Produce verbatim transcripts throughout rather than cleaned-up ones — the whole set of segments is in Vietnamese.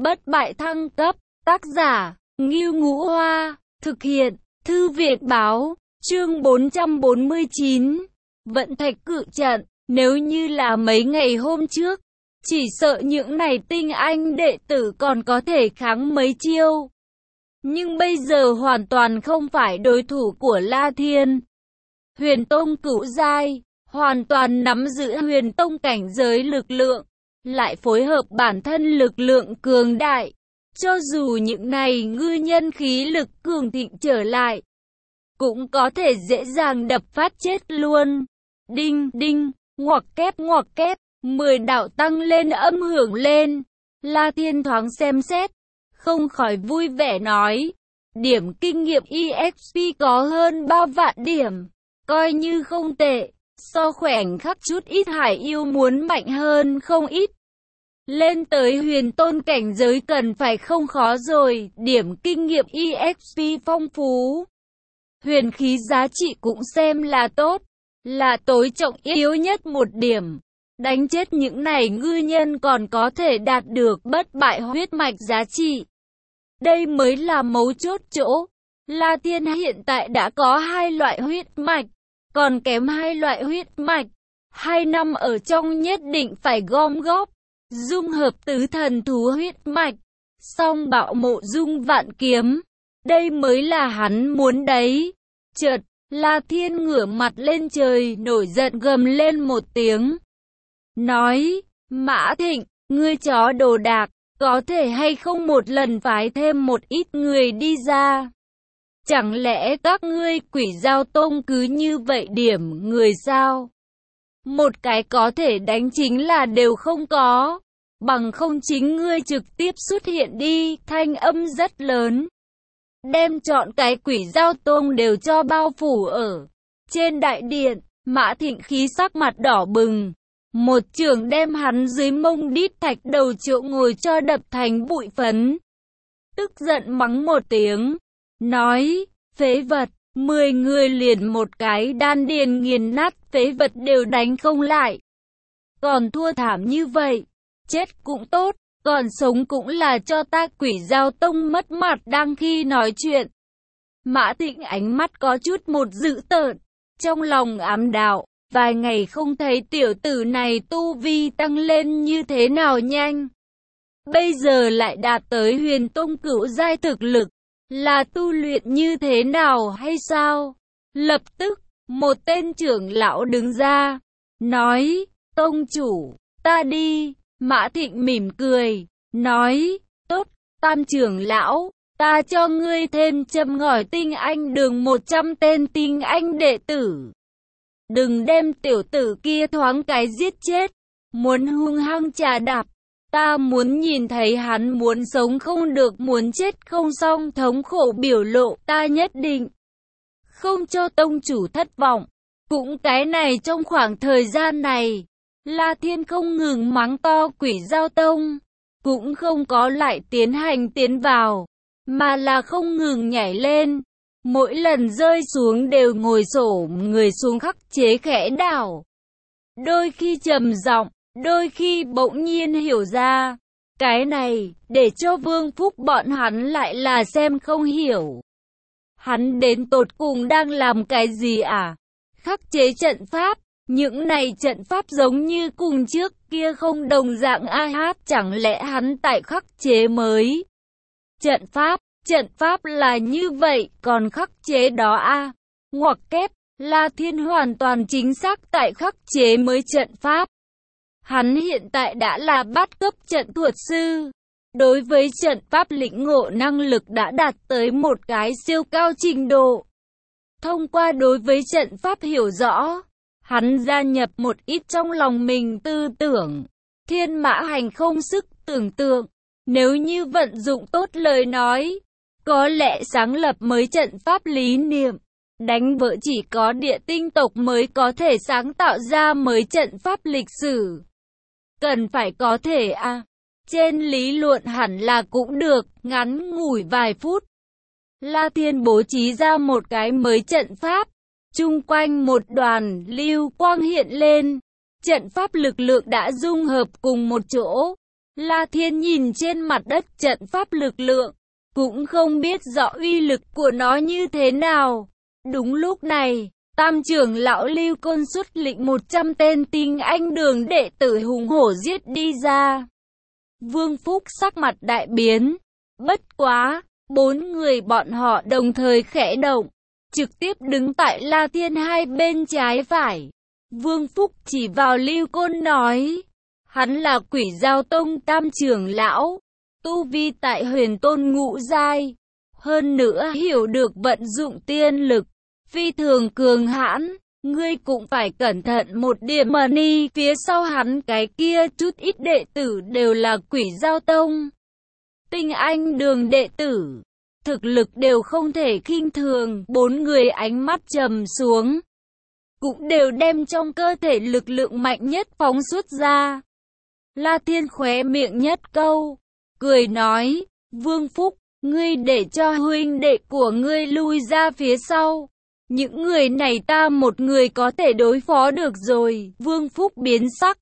Bất bại thăng cấp, tác giả, Ngưu Ngũ Hoa, thực hiện, Thư viện Báo, chương bốn trăm bốn mươi chín, Vận Thạch Cự Trận. Nếu như là mấy ngày hôm trước, chỉ sợ những này tinh anh đệ tử còn có thể kháng mấy chiêu. Nhưng bây giờ hoàn toàn không phải đối thủ của La Thiên. Huyền Tông cửu giai, hoàn toàn nắm giữ huyền tông cảnh giới lực lượng, lại phối hợp bản thân lực lượng cường đại. Cho dù những này ngư nhân khí lực cường thịnh trở lại, cũng có thể dễ dàng đập phát chết luôn. Đinh, đinh, ngoặc kép ngoặc kép, mười đạo tăng lên âm hưởng lên. La Thiên thoáng xem xét, không khỏi vui vẻ nói, điểm kinh nghiệm e ích pê có hơn ba vạn điểm, coi như không tệ, so khoảnh khắc chút ít hải yêu muốn mạnh hơn không ít. Lên tới huyền tôn cảnh giới cần phải không khó rồi, điểm kinh nghiệm e ích pê phong phú. Huyền khí giá trị cũng xem là tốt, là tối trọng yếu nhất một điểm. Đánh chết những này ngư nhân còn có thể đạt được bất bại huyết mạch giá trị. Đây mới là mấu chốt chỗ. La Thiên hiện tại đã có hai loại huyết mạch, còn kém hai loại huyết mạch. Hai năm ở trong nhất định phải gom góp, dung hợp tứ thần thú huyết mạch, song bạo mộ dung vạn kiếm. Đây mới là hắn muốn đấy. Chợt, La Thiên ngửa mặt lên trời nổi giận gầm lên một tiếng. Nói, Mã Thịnh, ngươi chó đồ đạc, có thể hay không một lần phái thêm một ít người đi ra? Chẳng lẽ các ngươi Quỷ Giao Tông cứ như vậy điểm người sao? Một cái có thể đánh chính là đều không có, bằng không chính ngươi trực tiếp xuất hiện đi, thanh âm rất lớn. Đem chọn cái Quỷ Giao Tông đều cho bao phủ ở trên đại điện. Mã Thịnh khí sắc mặt đỏ bừng, một chưởng đem hắn dưới mông đít thạch đầu chỗ ngồi cho đập thành bụi phấn. Tức giận mắng một tiếng, nói, phế vật, mười người liền một cái đan điền nghiền nát phế vật đều đánh không lại. Còn thua thảm như vậy, chết cũng tốt, còn sống cũng là cho ta Quỷ Giao Tông mất mặt. Đang khi nói chuyện, Mã Thịnh ánh mắt có chút một dữ tợn, trong lòng ám đạo, vài ngày không thấy tiểu tử này tu vi tăng lên như thế nào nhanh. Bây giờ lại đạt tới huyền tông cửu giai thực lực, là tu luyện như thế nào hay sao? Lập tức, một tên trưởng lão đứng ra, nói, tông chủ, ta đi. Mã Thịnh mỉm cười, nói, tốt, tam trưởng lão, ta cho ngươi thêm châm ngòi tinh anh đường một trăm tên tinh anh đệ tử. Đừng đem tiểu tử kia thoáng cái giết chết, muốn hung hăng trà đạp, ta muốn nhìn thấy hắn muốn sống không được muốn chết không xong thống khổ biểu lộ, ta nhất định không cho tông chủ thất vọng. Cũng cái này trong khoảng thời gian này, La Thiên không ngừng mắng to Quỷ Giao Tông, cũng không có lại tiến hành tiến vào, mà là không ngừng nhảy lên. Mỗi lần rơi xuống đều ngồi xổm người xuống khắc chế khẽ đảo. Đôi khi trầm giọng, đôi khi bỗng nhiên hiểu ra. Cái này, để cho Vương Phúc bọn hắn lại là xem không hiểu. Hắn đến tột cùng đang làm cái gì à? Khắc chế trận pháp, những này trận pháp giống như cùng trước kia không đồng dạng a hát, chẳng lẽ hắn tại khắc chế mới? Trận pháp. Trận pháp là như vậy, còn khắc chế đó a à? Ngoặc kép, La Thiên hoàn toàn chính xác tại khắc chế mới trận pháp. Hắn hiện tại đã là bát cấp trận thuật sư. Đối với trận pháp lĩnh ngộ năng lực đã đạt tới một cái siêu cao trình độ. Thông qua đối với trận pháp hiểu rõ, hắn gia nhập một ít trong lòng mình tư tưởng. Thiên mã hành không sức tưởng tượng. Nếu như vận dụng tốt lời nói, có lẽ sáng lập mới trận pháp lý niệm, đánh vỡ chỉ có địa tinh tộc mới có thể sáng tạo ra mới trận pháp lịch sử. Cần phải có thể à, trên lý luận hẳn là cũng được, ngắn ngủi vài phút. La Thiên bố trí ra một cái mới trận pháp, chung quanh một đoàn lưu quang hiện lên, trận pháp lực lượng đã dung hợp cùng một chỗ. La Thiên nhìn trên mặt đất trận pháp lực lượng, cũng không biết rõ uy lực của nó như thế nào. Đúng lúc này, Tam trưởng lão Lưu Côn xuất lĩnh một trăm tên tinh anh đường đệ tử hùng hổ giết đi ra. Vương Phúc sắc mặt đại biến. Bất quá, bốn người bọn họ đồng thời khẽ động, trực tiếp đứng tại La Thiên hai bên trái phải. Vương Phúc chỉ vào Lưu Côn nói, hắn là Quỷ Dao Tông Tam trưởng lão, tu vi tại Huyền Tôn ngũ giai, hơn nữa hiểu được vận dụng tiên lực, phi thường cường hãn, ngươi cũng phải cẩn thận một điểm. Mà ni phía sau hắn cái kia chút ít đệ tử đều là Quỷ Dao Tông, tinh anh đường đệ tử, thực lực đều không thể khinh thường. Bốn người ánh mắt trầm xuống, cũng đều đem trong cơ thể lực lượng mạnh nhất phóng xuất ra. La Thiên khóe miệng nhất câu, cười nói, Vương Phúc, ngươi để cho huynh đệ của ngươi lui ra phía sau. Những người này ta một người có thể đối phó được rồi. Vương Phúc biến sắc,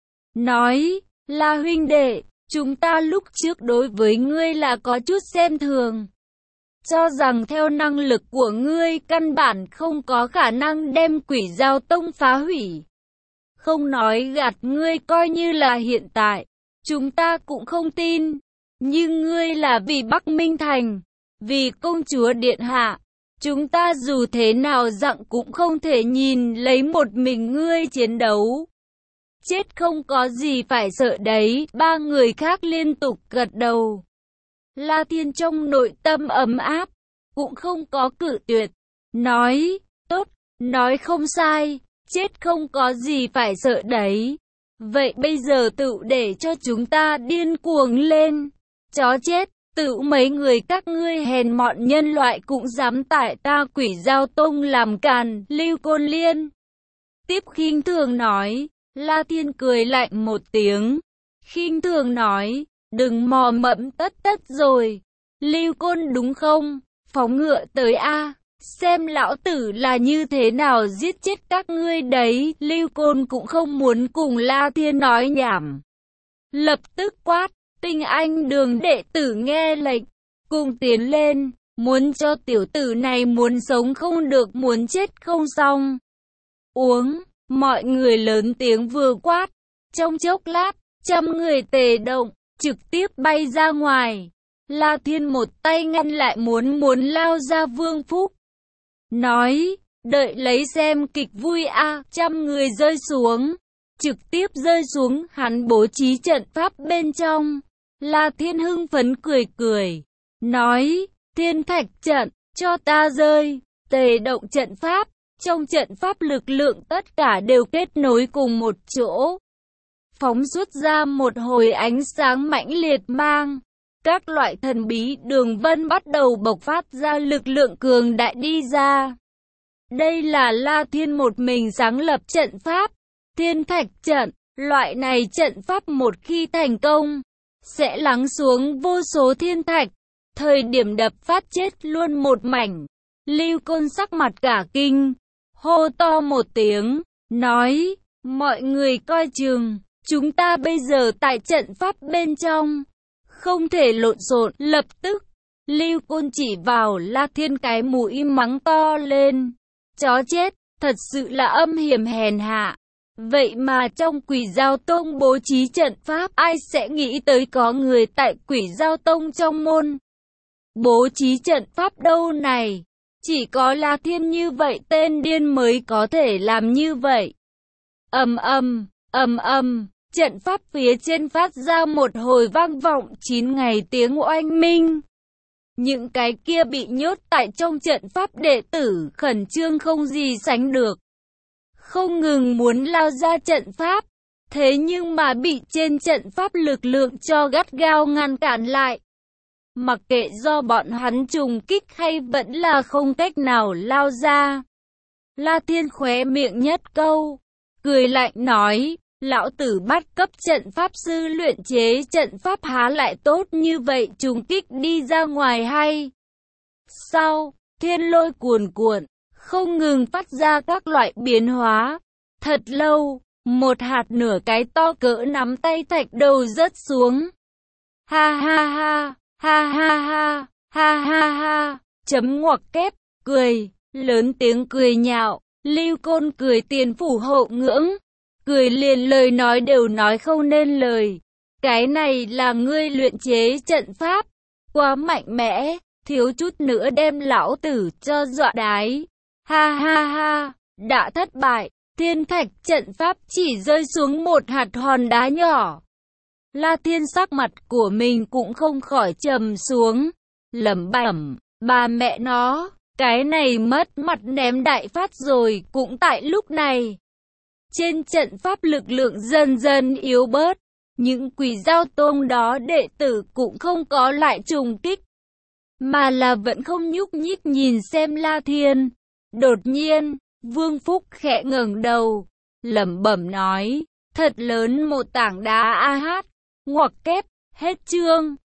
nói, La huynh đệ, chúng ta lúc trước đối với ngươi là có chút xem thường, cho rằng theo năng lực của ngươi căn bản không có khả năng đem Quỷ Dao Tông phá hủy. Không nói gạt ngươi, coi như là hiện tại, chúng ta cũng không tin. Nhưng ngươi là vì Bắc Minh Thành, vì công chúa điện hạ, chúng ta dù thế nào dặn cũng không thể nhìn lấy một mình ngươi chiến đấu. Chết không có gì phải sợ đấy. Ba người khác liên tục gật đầu. La Thiên trong nội tâm ấm áp, cũng không có cự tuyệt, nói, tốt, nói không sai, chết không có gì phải sợ đấy. Vậy bây giờ tự để cho chúng ta điên cuồng lên. Chó chết, tự mấy người các ngươi hèn mọn nhân loại cũng dám tại ta Quỷ Dao Tông làm càn. Lưu Côn Liên tiếp khinh thường nói. La Thiên cười lạnh một tiếng, khinh thường nói, đừng mò mẫm tất tất rồi. Lưu Côn đúng không? Phóng ngựa tới a, xem lão tử là như thế nào giết chết các ngươi đấy. Lưu Côn cũng không muốn cùng La Thiên nói nhảm, lập tức quát, tinh anh đường đệ tử nghe lệnh, cùng tiến lên, muốn cho tiểu tử này muốn sống không được, muốn chết không xong. Uống, mọi người lớn tiếng vừa quát, trong chốc lát, trăm người tề động, trực tiếp bay ra ngoài. La Thiên một tay ngăn lại muốn muốn lao ra Vương Phúc, nói, đợi lấy xem kịch vui a. À. Trăm người rơi xuống, trực tiếp rơi xuống, hắn bố trí trận pháp bên trong. La Thiên hưng phấn cười cười, nói, thiên thạch trận, cho ta rơi. Tề động trận pháp, trong trận pháp lực lượng tất cả đều kết nối cùng một chỗ, phóng xuất ra một hồi ánh sáng mãnh liệt mang. Các loại thần bí đường vân bắt đầu bộc phát ra lực lượng cường đại đi ra. Đây là La Thiên một mình sáng lập trận pháp, thiên thạch trận. Loại này trận pháp một khi thành công, sẽ lắng xuống vô số thiên thạch, thời điểm đập phát chết luôn một mảnh. Lưu Côn sắc mặt cả kinh, hô to một tiếng, nói, mọi người coi chừng, chúng ta bây giờ tại trận pháp bên trong, không thể lộn xộn. Lập tức, Lưu Côn chỉ vào La Thiên cái mũi mắng to lên, chó chết, thật sự là âm hiểm hèn hạ. Vậy mà trong Quỷ Dao Tông bố trí trận pháp, ai sẽ nghĩ tới có người tại Quỷ Dao Tông trong môn bố trí trận pháp đâu này. Chỉ có La Thiên như vậy tên điên mới có thể làm như vậy. Ầm ầm, ầm ầm, trận pháp phía trên phát ra một hồi vang vọng chín ngày tiếng oanh minh. Những cái kia bị nhốt tại trong trận pháp đệ tử khẩn trương không gì sánh được, không ngừng muốn lao ra trận pháp, thế nhưng mà bị trên trận pháp lực lượng cho gắt gao ngăn cản lại. Mặc kệ do bọn hắn trùng kích hay vẫn là không cách nào lao ra. La Thiên khóe miệng nhất câu, cười lạnh nói, lão tử bắt cấp trận pháp sư luyện chế trận pháp há lại tốt như vậy trùng kích đi ra ngoài hay sao? Thiên lôi cuồn cuộn, không ngừng phát ra các loại biến hóa. Thật lâu, một hạt nửa cái to cỡ nắm tay thạch đầu rớt xuống. Ha ha ha, ha ha ha, ha ha ha, chấm ngoặc kép, cười, lớn tiếng cười nhạo, Lưu Côn cười tiền phủ hậu ngưỡng, cười liền lời nói đều nói không nên lời. Cái này là ngươi luyện chế trận pháp, quá mạnh mẽ, thiếu chút nữa đem lão tử cho dọa đái. Ha ha ha, đã thất bại, thiên thạch trận pháp chỉ rơi xuống một hạt hòn đá nhỏ. La Thiên sắc mặt của mình cũng không khỏi trầm xuống, lẩm bẩm, bà mẹ nó, cái này mất mặt ném đại phát rồi. Cũng tại lúc này, trên trận pháp lực lượng dần dần yếu bớt, những Quỷ Dao Tông đó đệ tử cũng không có lại trùng kích, mà là vẫn không nhúc nhích nhìn xem La Thiên. Đột nhiên, Vương Phúc khẽ ngẩng đầu, lẩm bẩm nói, thật lớn một tảng đá a hát, ngoặc kép, hết chương.